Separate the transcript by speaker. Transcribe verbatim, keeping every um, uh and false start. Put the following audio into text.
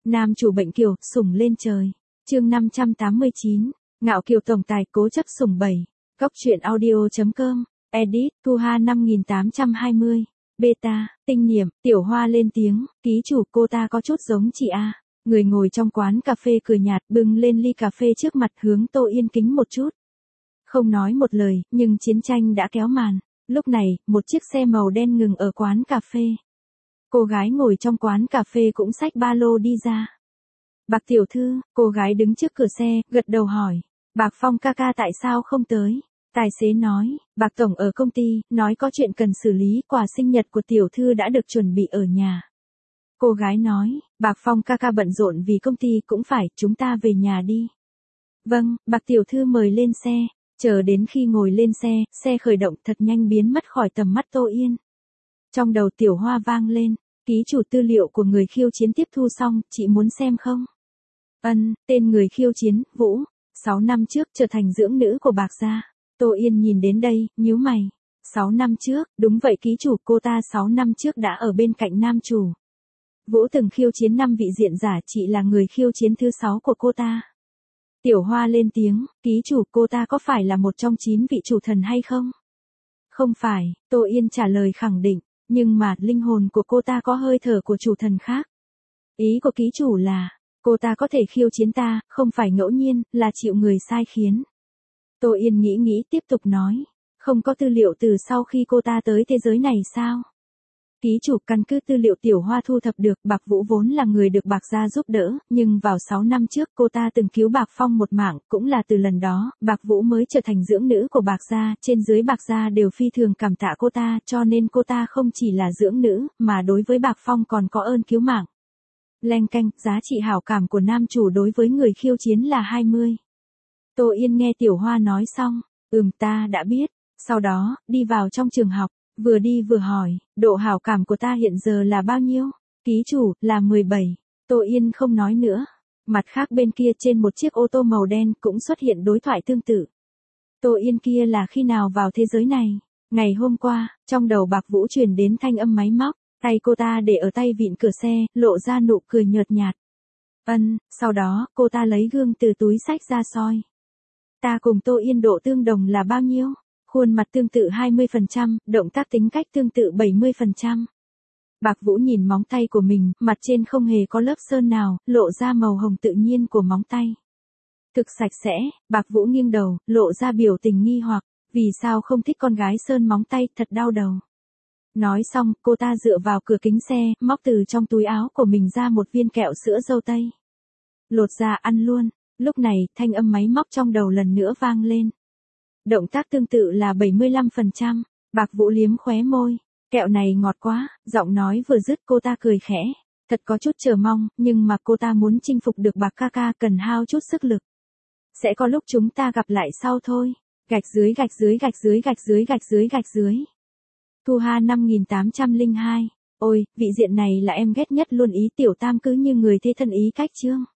Speaker 1: Nam chủ bệnh kiều, sủng lên trời. Chương năm trăm tám mươi chín, ngạo kiều tổng tài cố chấp sủng bảy. Góc truyện audio chấm com, edit, Thu Ha năm nghìn tám trăm hai mươi. Beta, tinh niệm, Tiểu Hoa lên tiếng, ký chủ cô ta có chút giống chị A. Người ngồi trong quán cà phê cười nhạt bưng lên ly cà phê trước mặt hướng Tô Yên kính một chút. Không nói một lời, nhưng chiến tranh đã kéo màn. Lúc này, một chiếc xe màu đen ngừng ở quán cà phê. Cô gái ngồi trong quán cà phê cũng xách ba lô đi ra. Bạc tiểu thư, cô gái đứng trước cửa xe, gật đầu hỏi. Bạc Phong ca ca tại sao không tới? Tài xế nói, Bạc tổng ở công ty, nói có chuyện cần xử lý, quà sinh nhật của tiểu thư đã được chuẩn bị ở nhà. Cô gái nói, Bạc Phong ca ca bận rộn vì công ty cũng phải, chúng ta về nhà đi. Vâng, Bạc tiểu thư mời lên xe. Chờ đến khi ngồi lên xe, xe khởi động thật nhanh biến mất khỏi tầm mắt Tô Yên. Trong đầu Tiểu Hoa vang lên, ký chủ tư liệu của người khiêu chiến tiếp thu xong, chị muốn xem không? Ân, tên người khiêu chiến, Vũ, sáu năm trước trở thành dưỡng nữ của Bạc gia. Tô Yên nhìn đến đây, nhíu mày. sáu năm trước, đúng vậy ký chủ cô ta sáu năm trước đã ở bên cạnh nam chủ. Vũ từng khiêu chiến năm vị diện giả, chị là người khiêu chiến thứ sáu của cô ta. Tiểu Hoa lên tiếng, ký chủ cô ta có phải là một trong chín vị chủ thần hay không? Không phải, Tô Yên trả lời khẳng định, nhưng mà linh hồn của cô ta có hơi thở của chủ thần khác. Ý của ký chủ là, cô ta có thể khiêu chiến ta, không phải ngẫu nhiên, là chịu người sai khiến. Tô Yên nghĩ nghĩ tiếp tục nói, không có tư liệu từ sau khi cô ta tới thế giới này sao? Ký chủ căn cứ tư liệu Tiểu Hoa thu thập được, Bạc Vũ vốn là người được Bạc gia giúp đỡ, nhưng vào sáu năm trước cô ta từng cứu Bạc Phong một mạng, cũng là từ lần đó, Bạc Vũ mới trở thành dưỡng nữ của Bạc gia, trên dưới Bạc gia đều phi thường cảm tạ cô ta, cho nên cô ta không chỉ là dưỡng nữ, mà đối với Bạc Phong còn có ơn cứu mạng. Leng canh, giá trị hảo cảm của nam chủ đối với người khiêu chiến là hai mươi. Tô Yên nghe Tiểu Hoa nói xong, ừm ta đã biết, sau đó, đi vào trong trường học. Vừa đi vừa hỏi, độ hảo cảm của ta hiện giờ là bao nhiêu? Ký chủ, là mười bảy. Tô Yên không nói nữa. Mặt khác bên kia trên một chiếc ô tô màu đen cũng xuất hiện đối thoại tương tự. Tô Yên kia là khi nào vào thế giới này? Ngày hôm qua, trong đầu Bạc Vũ truyền đến thanh âm máy móc, tay cô ta để ở tay vịn cửa xe, lộ ra nụ cười nhợt nhạt. Ân, sau đó, cô ta lấy gương từ túi xách ra soi. Ta cùng Tô Yên độ tương đồng là bao nhiêu? Khuôn mặt tương tự hai mươi phần trăm, động tác tính cách tương tự bảy mươi phần trăm. Bạc Vũ nhìn móng tay của mình, mặt trên không hề có lớp sơn nào, lộ ra màu hồng tự nhiên của móng tay. Thực sạch sẽ, Bạc Vũ nghiêng đầu, lộ ra biểu tình nghi hoặc, vì sao không thích con gái sơn móng tay, thật đau đầu. Nói xong, cô ta dựa vào cửa kính xe, móc từ trong túi áo của mình ra một viên kẹo sữa dâu tây. Lột ra ăn luôn, lúc này, thanh âm máy móc trong đầu lần nữa vang lên. Động tác tương tự là bảy mươi lăm phần trăm, Bạc Vũ liếm khóe môi, kẹo này ngọt quá, giọng nói vừa dứt cô ta cười khẽ, thật có chút chờ mong, nhưng mà cô ta muốn chinh phục được Bạc ca ca cần hao chút sức lực. Sẽ có lúc chúng ta gặp lại sau thôi, gạch dưới gạch dưới gạch dưới gạch dưới gạch dưới gạch dưới. Thu Ha năm nghìn tám trăm lẻ hai, ôi, vị diện này là em ghét nhất luôn ý Tiểu Tam cứ như người thế thân ý cách chương.